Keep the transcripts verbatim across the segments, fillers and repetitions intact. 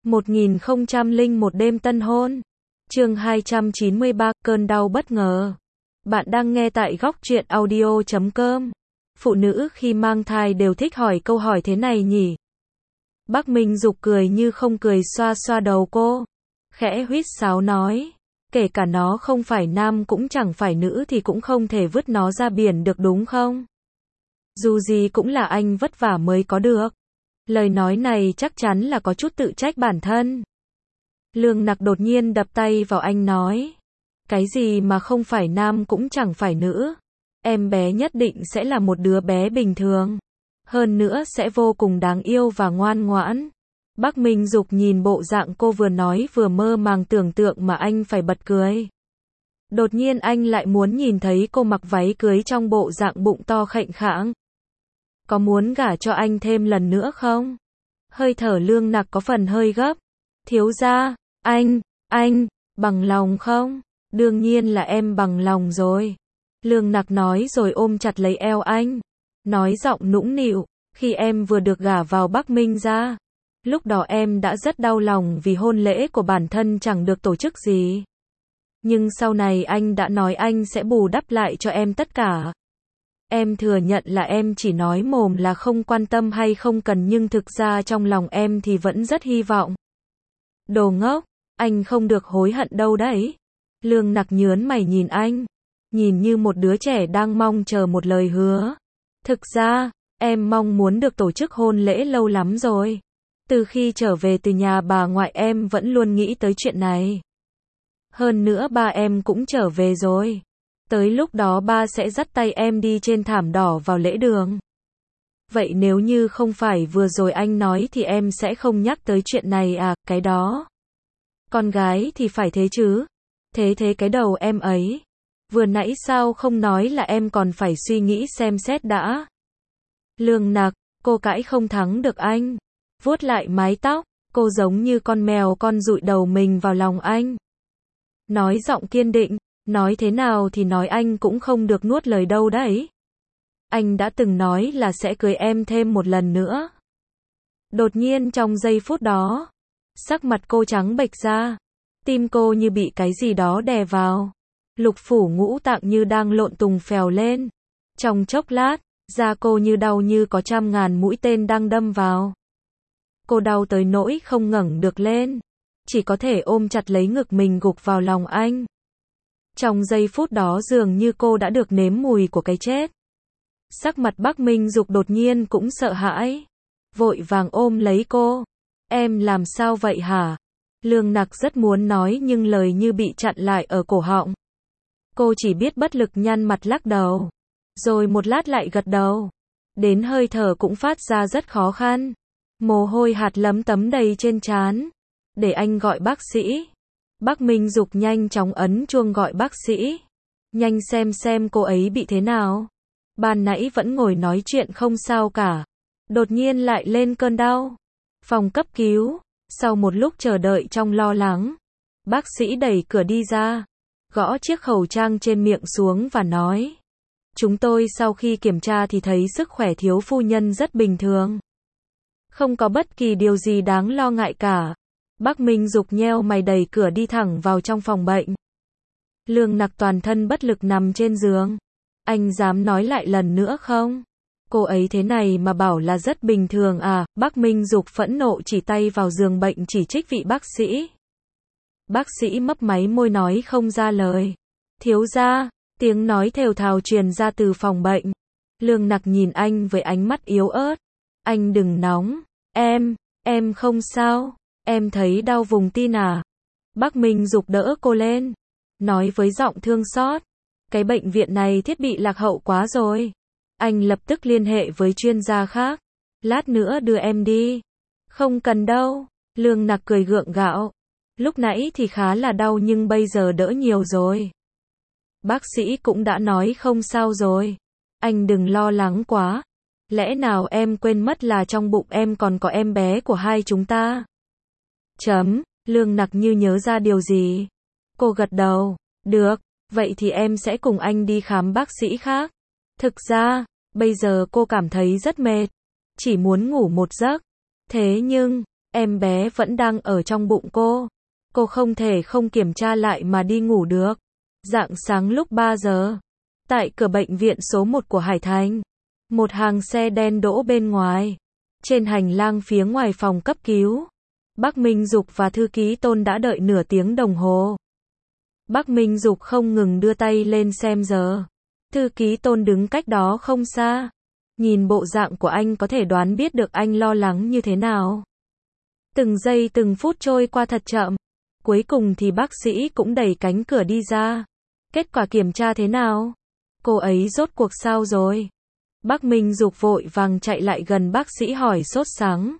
một nghìn không trăm lẻ một đêm tân hôn. Chương hai trăm chín mươi ba, cơn đau bất ngờ. Bạn đang nghe tại góc truyện audio chấm com. Phụ nữ khi mang thai đều thích hỏi câu hỏi thế này nhỉ? Bác Minh Dục cười như không cười xoa xoa đầu cô. Khẽ huýt sáo nói. Kể cả nó không phải nam cũng chẳng phải nữ thì cũng không thể vứt nó ra biển được đúng không? Dù gì cũng là anh vất vả mới có được. Lời nói này chắc chắn là có chút tự trách bản thân. Lương Nặc đột nhiên đập tay vào anh nói. Cái gì mà không phải nam cũng chẳng phải nữ. Em bé nhất định sẽ là một đứa bé bình thường. Hơn nữa sẽ vô cùng đáng yêu và ngoan ngoãn. Bác Minh Dục nhìn bộ dạng cô vừa nói vừa mơ màng tưởng tượng mà anh phải bật cười. Đột nhiên anh lại muốn nhìn thấy cô mặc váy cưới trong bộ dạng bụng to khệnh khạng. Có muốn gả cho anh thêm lần nữa không? Hơi thở Lương Nặc có phần hơi gấp. Thiếu gia, anh, anh, bằng lòng không? Đương nhiên là em bằng lòng rồi. Lương Nặc nói rồi ôm chặt lấy eo anh. Nói giọng nũng nịu, khi em vừa được gả vào Bắc Minh gia. Lúc đó em đã rất đau lòng vì hôn lễ của bản thân chẳng được tổ chức gì. Nhưng sau này anh đã nói anh sẽ bù đắp lại cho em tất cả. Em thừa nhận là em chỉ nói mồm là không quan tâm hay không cần nhưng thực ra trong lòng em thì vẫn rất hy vọng. Đồ ngốc, anh không được hối hận đâu đấy. Lương Nặc nhớn mày nhìn anh, nhìn như một đứa trẻ đang mong chờ một lời hứa. Thực ra, em mong muốn được tổ chức hôn lễ lâu lắm rồi. Từ khi trở về từ nhà bà ngoại em vẫn luôn nghĩ tới chuyện này. Hơn nữa ba em cũng trở về rồi. Tới lúc đó ba sẽ dắt tay em đi trên thảm đỏ vào lễ đường. Vậy nếu như không phải vừa rồi anh nói thì em sẽ không nhắc tới chuyện này à, cái đó. Con gái thì phải thế chứ. Thế thế cái đầu em ấy. Vừa nãy sao không nói là em còn phải suy nghĩ xem xét đã. Lương Nặc, cô cãi không thắng được anh. Vuốt lại mái tóc, cô giống như con mèo con dụi đầu mình vào lòng anh. Nói giọng kiên định. Nói thế nào thì nói anh cũng không được nuốt lời đâu đấy. Anh đã từng nói là sẽ cưới em thêm một lần nữa. Đột nhiên trong giây phút đó, sắc mặt cô trắng bệch ra. Tim cô như bị cái gì đó đè vào. Lục phủ ngũ tạng như đang lộn tùng phèo lên. Trong chốc lát, da cô như đau như có trăm ngàn mũi tên đang đâm vào. Cô đau tới nỗi không ngẩng được lên. Chỉ có thể ôm chặt lấy ngực mình gục vào lòng anh. Trong giây phút đó dường như cô đã được nếm mùi của cái chết. Sắc mặt Bác Minh Dục đột nhiên cũng sợ hãi. Vội vàng ôm lấy cô. Em làm sao vậy hả? Lương Nặc rất muốn nói nhưng lời như bị chặn lại ở cổ họng. Cô chỉ biết bất lực nhăn mặt lắc đầu. Rồi một lát lại gật đầu. Đến hơi thở cũng phát ra rất khó khăn. Mồ hôi hạt lấm tấm đầy trên trán. Để anh gọi bác sĩ. Bác Minh Dục nhanh chóng ấn chuông gọi bác sĩ. Nhanh xem xem cô ấy bị thế nào. Ban nãy vẫn ngồi nói chuyện không sao cả. Đột nhiên lại lên cơn đau. Phòng cấp cứu. Sau một lúc chờ đợi trong lo lắng. Bác sĩ đẩy cửa đi ra. Gõ chiếc khẩu trang trên miệng xuống và nói. Chúng tôi sau khi kiểm tra thì thấy sức khỏe thiếu phu nhân rất bình thường. Không có bất kỳ điều gì đáng lo ngại cả. Bác Minh Dục nheo mày đẩy cửa đi thẳng vào trong phòng bệnh. Lương Nặc toàn thân bất lực nằm trên giường. Anh dám nói lại lần nữa không? Cô ấy thế này mà bảo là rất bình thường à? Bác Minh Dục phẫn nộ chỉ tay vào giường bệnh chỉ trích vị bác sĩ. Bác sĩ mấp máy môi nói không ra lời. Thiếu gia, tiếng nói thều thào truyền ra từ phòng bệnh. Lương Nặc nhìn anh với ánh mắt yếu ớt. Anh đừng nóng. Em, em không sao. Em thấy đau vùng tin à? Bác Minh Dục đỡ cô lên. Nói với giọng thương xót. Cái bệnh viện này thiết bị lạc hậu quá rồi. Anh lập tức liên hệ với chuyên gia khác. Lát nữa đưa em đi. Không cần đâu. Lương Nặc cười gượng gạo. Lúc nãy thì khá là đau nhưng bây giờ đỡ nhiều rồi. Bác sĩ cũng đã nói không sao rồi. Anh đừng lo lắng quá. Lẽ nào em quên mất là trong bụng em còn có em bé của hai chúng ta? Chấm, Lương Nặc như nhớ ra điều gì. Cô gật đầu. Được, vậy thì em sẽ cùng anh đi khám bác sĩ khác. Thực ra, bây giờ cô cảm thấy rất mệt. Chỉ muốn ngủ một giấc. Thế nhưng, Em bé vẫn đang ở trong bụng cô. Cô không thể không kiểm tra lại mà đi ngủ được. Rạng sáng lúc ba giờ, tại cửa bệnh viện số một của Hải Thành, một hàng xe đen đỗ bên ngoài. Trên hành lang phía ngoài phòng cấp cứu, bác Minh Dục và thư ký Tôn đã đợi nửa tiếng đồng hồ. Bác Minh Dục không ngừng đưa tay lên xem giờ. Thư ký Tôn đứng cách đó không xa. Nhìn bộ dạng của anh có thể đoán biết được anh lo lắng như thế nào. Từng giây từng phút trôi qua thật chậm. Cuối cùng thì bác sĩ cũng đẩy cánh cửa đi ra. Kết quả kiểm tra thế nào? Cô ấy rốt cuộc sao rồi? Bác Minh Dục vội vàng chạy lại gần bác sĩ hỏi sốt sắng.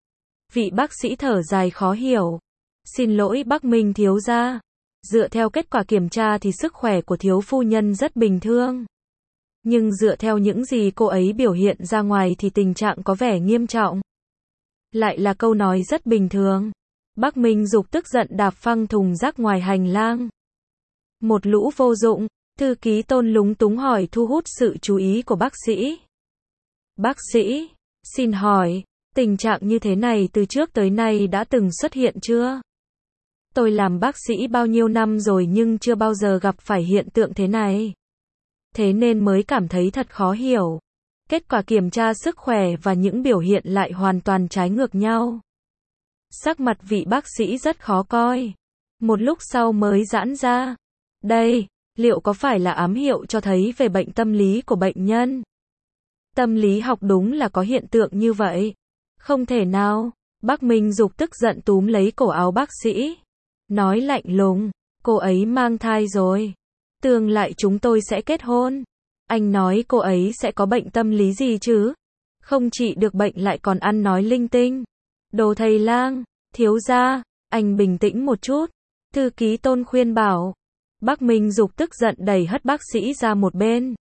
Vị bác sĩ thở dài khó hiểu. Xin lỗi bác Minh thiếu gia. Dựa theo kết quả kiểm tra thì sức khỏe của thiếu phu nhân rất bình thường. Nhưng dựa theo những gì cô ấy biểu hiện ra ngoài thì tình trạng có vẻ nghiêm trọng. Lại là câu nói rất bình thường. Bác Minh Dục tức giận đạp phăng thùng rác ngoài hành lang. Một lũ vô dụng, thư ký Tôn lúng túng hỏi thu hút sự chú ý của bác sĩ. Bác sĩ, xin hỏi, tình trạng như thế này từ trước tới nay đã từng xuất hiện chưa? Tôi làm bác sĩ bao nhiêu năm rồi nhưng chưa bao giờ gặp phải hiện tượng thế này. Thế nên mới cảm thấy thật khó hiểu. Kết quả kiểm tra sức khỏe và những biểu hiện lại hoàn toàn trái ngược nhau. Sắc mặt vị bác sĩ rất khó coi. Một lúc sau mới giãn ra. Đây, liệu có phải là ám hiệu cho thấy về bệnh tâm lý của bệnh nhân? Tâm lý học đúng là có hiện tượng như vậy. Không thể nào. Bác Minh Dục tức giận túm lấy cổ áo bác sĩ. Nói lạnh lùng, cô ấy mang thai rồi. Tương lai chúng tôi sẽ kết hôn. Anh nói cô ấy sẽ có bệnh tâm lý gì chứ? Không trị được bệnh lại còn ăn nói linh tinh. Đồ thầy lang, thiếu gia, anh bình tĩnh một chút. Thư ký Tôn khuyên bảo. Bác Minh Dục tức giận đẩy hất bác sĩ ra một bên.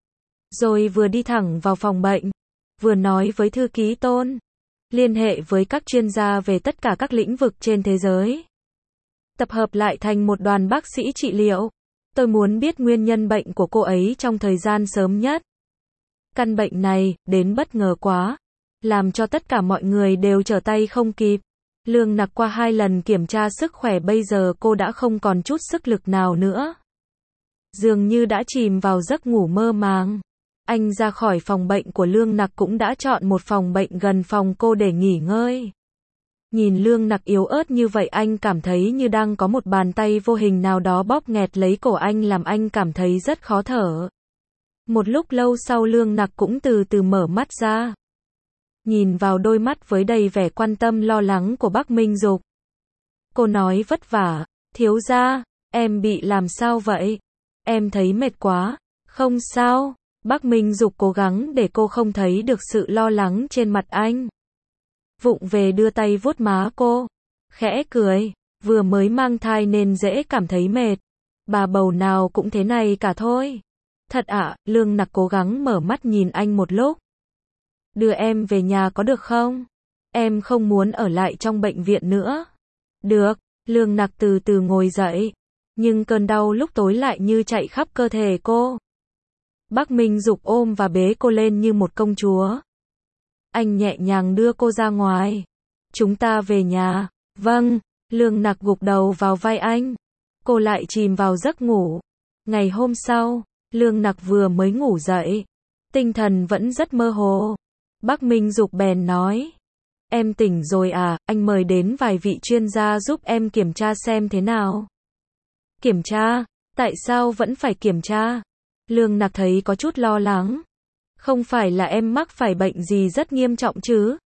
Rồi vừa đi thẳng vào phòng bệnh. Vừa nói với thư ký Tôn. Liên hệ với các chuyên gia về tất cả các lĩnh vực trên thế giới. Tập hợp lại thành một đoàn bác sĩ trị liệu. Tôi muốn biết nguyên nhân bệnh của cô ấy trong thời gian sớm nhất. Căn bệnh này, đến bất ngờ quá. Làm cho tất cả mọi người đều trở tay không kịp. Lương Nặc qua hai lần kiểm tra sức khỏe bây giờ cô đã không còn chút sức lực nào nữa. Dường như đã chìm vào giấc ngủ mơ màng. Anh ra khỏi phòng bệnh của Lương Nặc cũng đã chọn một phòng bệnh gần phòng cô để nghỉ ngơi. Nhìn Lương Nặc yếu ớt như vậy anh cảm thấy như đang có một bàn tay vô hình nào đó bóp nghẹt lấy cổ anh làm anh cảm thấy rất khó thở. Một lúc lâu sau Lương Nặc cũng từ từ mở mắt ra. Nhìn vào đôi mắt với đầy vẻ quan tâm lo lắng của bác Minh Dục. Cô nói vất vả, thiếu gia, em bị làm sao vậy? Em thấy mệt quá. Không sao, bác Minh Dục cố gắng để cô không thấy được sự lo lắng trên mặt anh. Vụng về đưa tay vuốt má cô. Khẽ cười, vừa mới mang thai nên dễ cảm thấy mệt. Bà bầu nào cũng thế này cả thôi. Thật ạ, à, Lương Nặc cố gắng mở mắt nhìn anh một lúc. Đưa em về nhà có được không? Em không muốn ở lại trong bệnh viện nữa. Được, Lương Nặc từ từ ngồi dậy. Nhưng cơn đau lúc tối lại như chạy khắp cơ thể cô. Bác Minh Dục ôm và bế cô lên như một công chúa. Anh nhẹ nhàng đưa cô ra ngoài. Chúng ta về nhà. Vâng, Lương Nặc gục đầu vào vai anh. Cô lại chìm vào giấc ngủ. Ngày hôm sau, Lương Nặc vừa mới ngủ dậy. Tinh thần vẫn rất mơ hồ. Bác Minh Dục bèn nói. Em tỉnh rồi à, anh mời đến vài vị chuyên gia giúp em kiểm tra xem thế nào. Kiểm tra? Tại sao vẫn phải kiểm tra? Lương Nặc thấy có chút lo lắng. Không phải là em mắc phải bệnh gì rất nghiêm trọng chứ?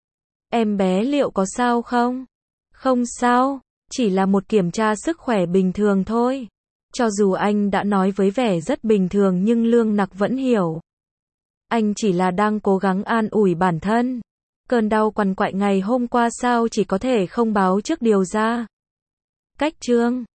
Em bé liệu có sao không? Không sao, chỉ là một kiểm tra sức khỏe bình thường thôi. Cho dù anh đã nói với vẻ rất bình thường nhưng Lương Nặc vẫn hiểu. Anh chỉ là đang cố gắng an ủi bản thân. Cơn đau quằn quại ngày hôm qua sao chỉ có thể không báo trước điều ra. Cách chương